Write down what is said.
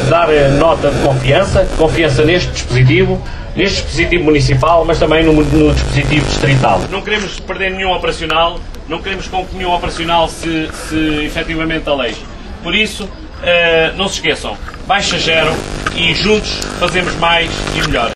dar nota de confiança neste dispositivo municipal, mas também no dispositivo distrital. Não queremos perder nenhum operacional, não queremos com que nenhum operacional se efetivamente aleixe. Por isso, não se esqueçam, baixa zero e juntos fazemos mais e melhor.